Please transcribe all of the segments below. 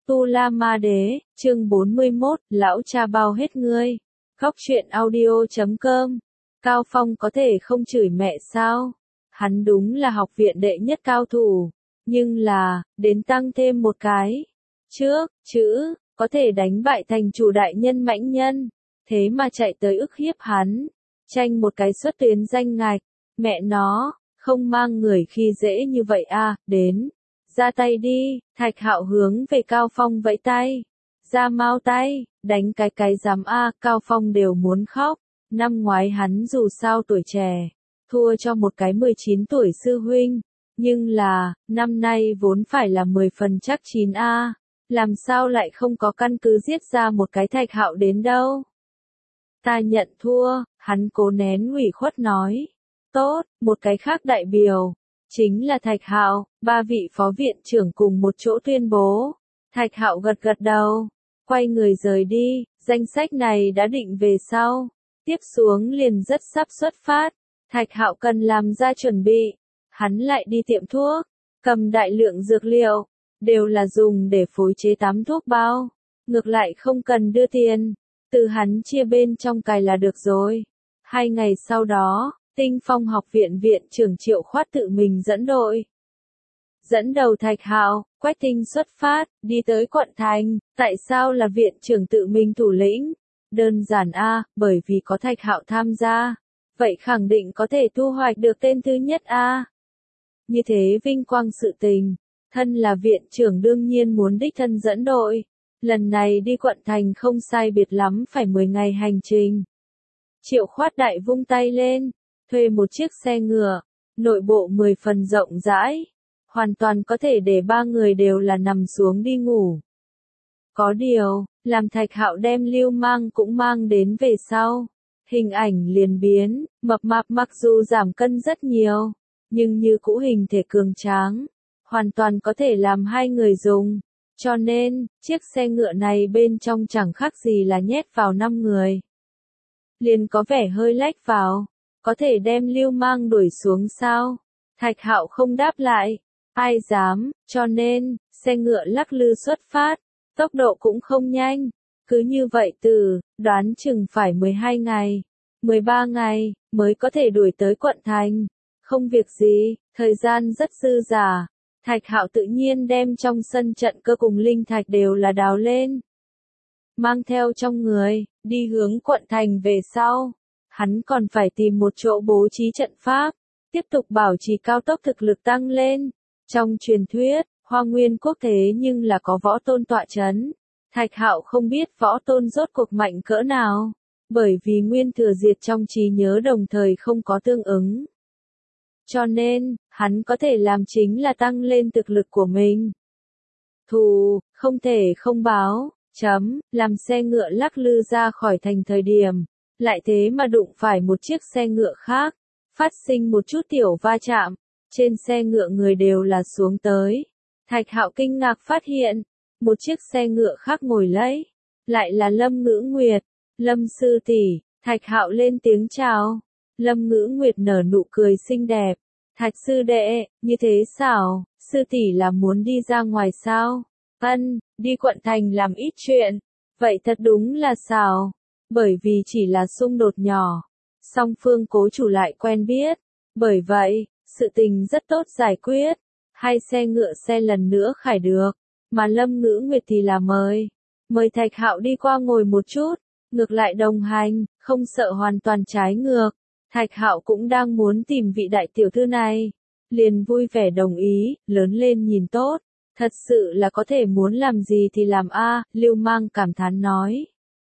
Tu La Ma Đế, chương 41, lão cha bao hết ngươi. Góc truyện audio.com. Cao Phong có thể không chửi mẹ sao? Hắn đúng là học viện đệ nhất cao thủ, nhưng là, đến tăng thêm một cái. Trước, chữ, có thể đánh bại thành chủ đại nhân mãnh nhân, thế mà chạy tới ức hiếp hắn, tranh một cái xuất tuyến danh ngạch, mẹ nó, không mang người khi dễ như vậy à, đến. Ra tay đi, Thạch Hạo hướng về Cao Phong vẫy tay. Ra mau tay, đánh cái dám a, Cao Phong đều muốn khóc. Năm ngoái hắn dù sao tuổi trẻ, thua cho một cái 19 tuổi sư huynh. Nhưng là, năm nay vốn phải là 10 phần chắc chín a, làm sao lại không có căn cứ giết ra một cái Thạch Hạo đến đâu. Ta nhận thua, hắn cố nén ủy khuất nói. Tốt, một cái khác đại biểu. Chính là Thạch Hạo, ba vị phó viện trưởng cùng một chỗ tuyên bố. Thạch Hạo gật gật đầu, quay người rời đi, danh sách này đã định về sau. Tiếp xuống liền rất sắp xuất phát. Thạch Hạo cần làm ra chuẩn bị. Hắn lại đi tiệm thuốc, cầm đại lượng dược liệu, đều là dùng để phối chế 8 thuốc bao. Ngược lại không cần đưa tiền, từ hắn chia bên trong cài là được rồi. 2 ngày sau đó, Tinh Phong học viện viện trưởng Triệu Khoát tự mình dẫn đội. Dẫn đầu Thạch Hạo, Quách Tinh xuất phát, đi tới quận thành. Tại sao là viện trưởng tự mình thủ lĩnh? Đơn giản a, bởi vì có Thạch Hạo tham gia. Vậy khẳng định có thể thu hoạch được tên thứ nhất a. Như thế vinh quang sự tình. Thân là viện trưởng đương nhiên muốn đích thân dẫn đội. Lần này đi quận thành không sai biệt lắm phải 10 ngày hành trình. Triệu Khoát đại vung tay lên. Thuê một chiếc xe ngựa, nội bộ 10 phần rộng rãi, hoàn toàn có thể để 3 người đều là nằm xuống đi ngủ. Có điều, làm Thạch Hạo đem Lưu Mang cũng mang đến về sau, hình ảnh liền biến, mập mạp mặc dù giảm cân rất nhiều, nhưng như cũ hình thể cường tráng, hoàn toàn có thể làm 2 người dùng, cho nên, chiếc xe ngựa này bên trong chẳng khác gì là nhét vào 5 người. Liền có vẻ hơi lách vào. Có thể đem Lưu Mang đuổi xuống sao? Thạch Hạo không đáp lại. Ai dám, cho nên, xe ngựa lắc lư xuất phát. Tốc độ cũng không nhanh. Cứ như vậy đoán chừng phải 12 ngày, 13 ngày, mới có thể đuổi tới quận thành. Không việc gì, thời gian rất dư dả. Thạch Hạo tự nhiên đem trong sân trận cơ cùng linh thạch đều là đào lên. Mang theo trong người, đi hướng quận thành về sau. Hắn còn phải tìm một chỗ bố trí trận pháp, tiếp tục bảo trì cao tốc thực lực tăng lên. Trong truyền thuyết, Hoa Nguyên quốc thế nhưng là có võ tôn tọa chấn. Thạch Hạo không biết võ tôn rốt cuộc mạnh cỡ nào, bởi vì Nguyên Thừa Diệt trong trí nhớ đồng thời không có tương ứng. Cho nên, hắn có thể làm chính là tăng lên thực lực của mình. Thù, không thể không báo, làm xe ngựa lắc lư ra khỏi thành thời điểm. Lại thế mà đụng phải một chiếc xe ngựa khác, phát sinh một chút tiểu va chạm, trên xe ngựa người đều là xuống tới. Thạch Hạo kinh ngạc phát hiện, một chiếc xe ngựa khác ngồi lấy, lại là Lâm Ngữ Nguyệt. Lâm sư tỷ, Thạch Hạo lên tiếng chào. Lâm Ngữ Nguyệt nở nụ cười xinh đẹp. Thạch sư đệ, như thế xảo, sư tỷ là muốn đi ra ngoài sao? Đi quận thành làm ít chuyện. Vậy thật đúng là xảo. Bởi vì chỉ là xung đột nhỏ, song phương cố chủ lại quen biết, bởi vậy, sự tình rất tốt giải quyết, 2 xe ngựa xe lần nữa khải được, mà Lâm Ngữ Nguyệt thì là mời Thạch Hạo đi qua ngồi một chút, ngược lại đồng hành, không sợ hoàn toàn trái ngược. Thạch Hạo cũng đang muốn tìm vị đại tiểu thư này, liền vui vẻ đồng ý, lớn lên nhìn tốt, thật sự là có thể muốn làm gì thì làm a, Lưu Mang cảm thán nói.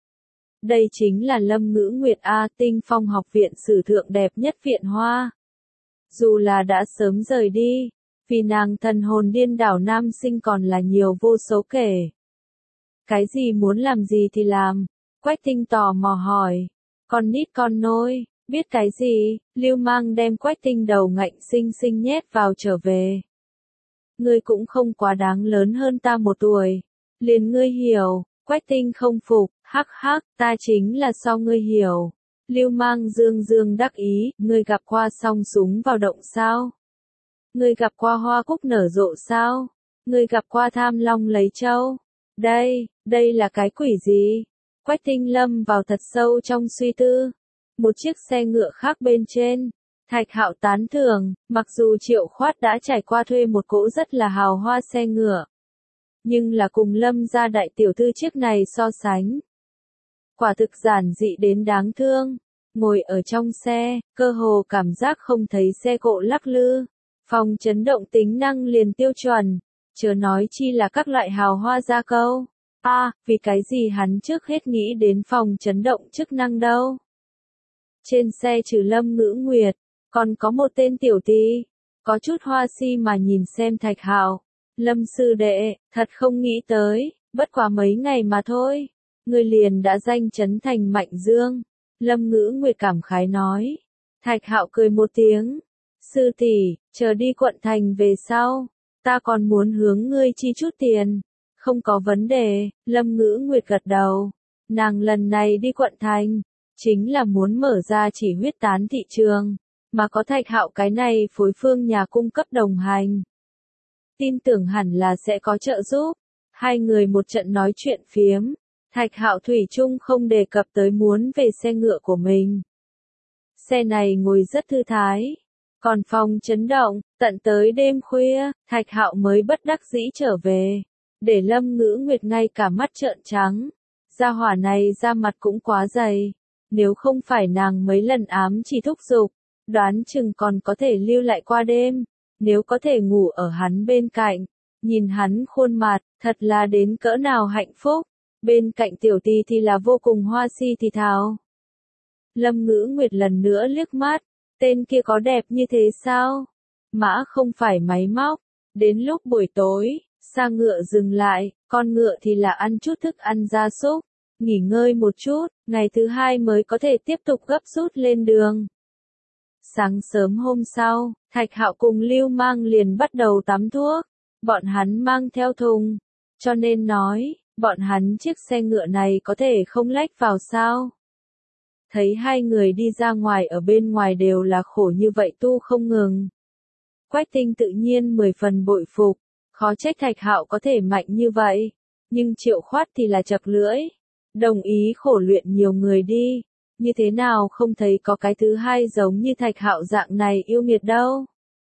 Đây chính là Lâm Ngữ Nguyệt A, Tinh Phong học viện sử thượng đẹp nhất viện hoa. Dù là đã sớm rời đi, vì nàng thần hồn điên đảo nam sinh còn là nhiều vô số kể. Cái gì muốn làm gì thì làm, Quách Tinh tò mò hỏi. Con nít con nôi, biết cái gì, Lưu Mang đem Quách Tinh đầu ngạnh xinh xinh nhét vào trở về. Ngươi cũng không quá đáng lớn hơn ta 1 tuổi, liền ngươi hiểu, Quách Tinh không phục. Hắc hắc, ta chính là so ngươi hiểu. Lưu Mang dương dương đắc ý, ngươi gặp qua song súng vào động sao? Ngươi gặp qua hoa cúc nở rộ sao? Ngươi gặp qua tham long lấy châu? Đây là cái quỷ gì? Quách Tinh lâm vào thật sâu trong suy tư. Một chiếc xe ngựa khác bên trên. Thạch Hạo tán thưởng, mặc dù Triệu Khoát đã trải qua thuê một cỗ rất là hào hoa xe ngựa. Nhưng là cùng Lâm gia đại tiểu thư chiếc này so sánh. Quả thực giản dị đến đáng thương. Ngồi ở trong xe, cơ hồ cảm giác không thấy xe cộ lắc lư. Phòng chấn động tính năng liền tiêu chuẩn. Chớ nói chi là các loại hào hoa gia câu. Vì cái gì hắn trước hết nghĩ đến phòng chấn động chức năng đâu. Trên xe trừ Lâm Ngữ Nguyệt, còn có một tên tiểu tỷ, có chút hoa si mà nhìn xem Thạch Hạo. Lâm sư đệ, thật không nghĩ tới, bất quá mấy ngày mà thôi. Người liền đã danh chấn thành Mạnh Dương. Lâm Ngữ Nguyệt cảm khái nói. Thạch Hạo cười một tiếng. Sư tỷ, chờ đi quận thành về sau. Ta còn muốn hướng ngươi chi chút tiền. Không có vấn đề, Lâm Ngữ Nguyệt gật đầu. Nàng lần này đi quận thành, chính là muốn mở ra chỉ huyết tán thị trường, mà có Thạch Hạo cái này phối phương nhà cung cấp đồng hành. Tin tưởng hẳn là sẽ có trợ giúp. Hai người một trận nói chuyện phiếm. Thạch Hạo thủy chung không đề cập tới muốn về xe ngựa của mình. Xe này ngồi rất thư thái. Còn phòng chấn động, tận tới đêm khuya, Thạch Hạo mới bất đắc dĩ trở về. Để Lâm Ngữ Nguyệt ngay cả mắt trợn trắng. Gia hỏa này da mặt cũng quá dày. Nếu không phải nàng mấy lần ám chỉ thúc giục, đoán chừng còn có thể lưu lại qua đêm. Nếu có thể ngủ ở hắn bên cạnh, nhìn hắn khuôn mặt, thật là đến cỡ nào hạnh phúc. Bên cạnh tiểu tỷ thì là vô cùng hoa si thì thào. Lâm Ngữ Nguyệt lần nữa liếc mắt, tên kia có đẹp như thế sao? Mã không phải máy móc. Đến lúc buổi tối, xa ngựa dừng lại, con ngựa thì là ăn chút thức ăn gia súc, nghỉ ngơi một chút, ngày thứ hai mới có thể tiếp tục gấp rút lên đường. Sáng sớm hôm sau, Thạch Hạo cùng Lưu Mang liền bắt đầu tắm thuốc. Bọn hắn mang theo thùng, cho nên nói, bọn hắn chiếc xe ngựa này có thể không lách vào sao. Thấy hai người đi ra ngoài ở bên ngoài đều là khổ như vậy tu không ngừng. Quách Tinh tự nhiên 10 phần bội phục, khó trách Thạch Hạo có thể mạnh như vậy. Nhưng Triệu Khoát thì là chật lưỡi, đồng ý khổ luyện nhiều người đi. Như thế nào không thấy có cái thứ hai giống như Thạch Hạo dạng này yêu nghiệt đâu.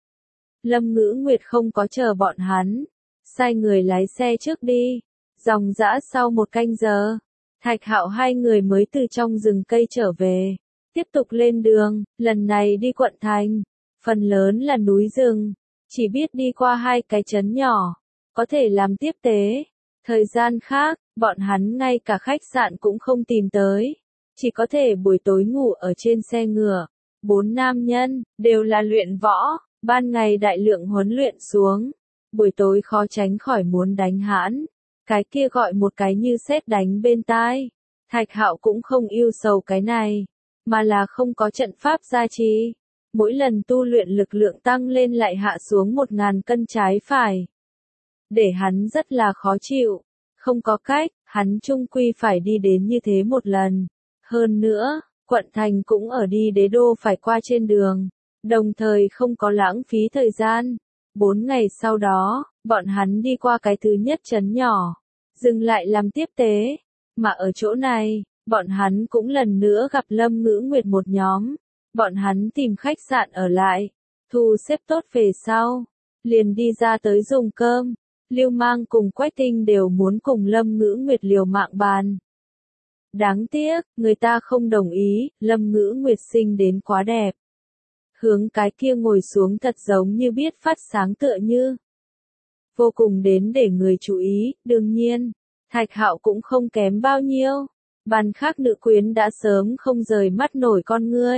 Lâm Ngữ Nguyệt không có chờ bọn hắn, sai người lái xe trước đi. Dòng dã sau một canh giờ, Thạch Hạo hai người mới từ trong rừng cây trở về. Tiếp tục lên đường, lần này đi quận thành. Phần lớn là núi rừng, chỉ biết đi qua hai cái trấn nhỏ, có thể làm tiếp tế. Thời gian khác, bọn hắn ngay cả khách sạn cũng không tìm tới. Chỉ có thể buổi tối ngủ ở trên xe ngựa. 4 nam nhân, đều là luyện võ, ban ngày đại lượng huấn luyện xuống. Buổi tối khó tránh khỏi muốn đánh hãn. Cái kia gọi một cái như sét đánh bên tai. Thạch Hạo cũng không yêu sầu cái này, mà là không có trận pháp gia trì. Mỗi lần tu luyện lực lượng tăng lên lại hạ xuống 1000 cân trái phải. Để hắn rất là khó chịu. Không có cách, hắn chung quy phải đi đến như thế một lần. Hơn nữa, quận thành cũng ở đi đế đô phải qua trên đường. Đồng thời không có lãng phí thời gian. 4 ngày sau đó, bọn hắn đi qua cái thứ nhất trấn nhỏ. Dừng lại làm tiếp tế. Mà ở chỗ này, bọn hắn cũng lần nữa gặp Lâm Ngữ Nguyệt một nhóm. Bọn hắn tìm khách sạn ở lại. Thu xếp tốt về sau. Liền đi ra tới dùng cơm. Lưu Mang cùng Quách Tinh đều muốn cùng Lâm Ngữ Nguyệt liều mạng bàn. Đáng tiếc, người ta không đồng ý, Lâm Ngữ Nguyệt sinh đến quá đẹp. Hướng cái kia ngồi xuống thật giống như biết phát sáng tựa như. Vô cùng đến để người chú ý, đương nhiên, Thạch Hạo cũng không kém bao nhiêu. Bàn khác nữ quyến đã sớm không rời mắt nổi con ngươi.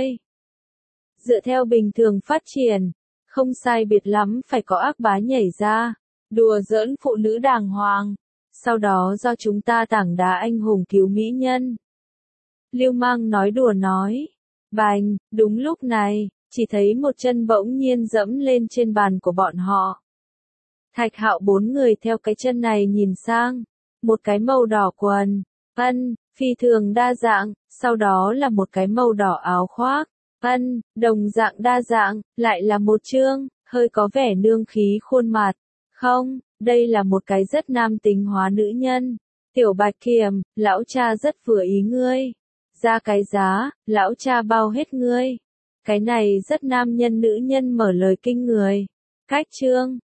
Dựa theo bình thường phát triển, không sai biệt lắm phải có ác bá nhảy ra, đùa giỡn phụ nữ đàng hoàng. Sau đó do chúng ta tảng đá anh hùng cứu mỹ nhân. Lưu Mang nói đùa nói. Bành, đúng lúc này, chỉ thấy một chân bỗng nhiên dẫm lên trên bàn của bọn họ. Thạch Hạo 4 người theo cái chân này nhìn sang. Một cái màu đỏ quần, phi thường đa dạng, sau đó là một cái màu đỏ áo khoác, đồng dạng đa dạng, lại là một chương, hơi có vẻ nương khí khuôn mặt. Không, đây là một cái rất nam tính hóa nữ nhân. Tiểu Bạch Kiểm, lão cha rất vừa ý ngươi. Ra cái giá, lão cha bao hết ngươi. Cái này rất nam nhân nữ nhân mở lời kinh người. Cách chương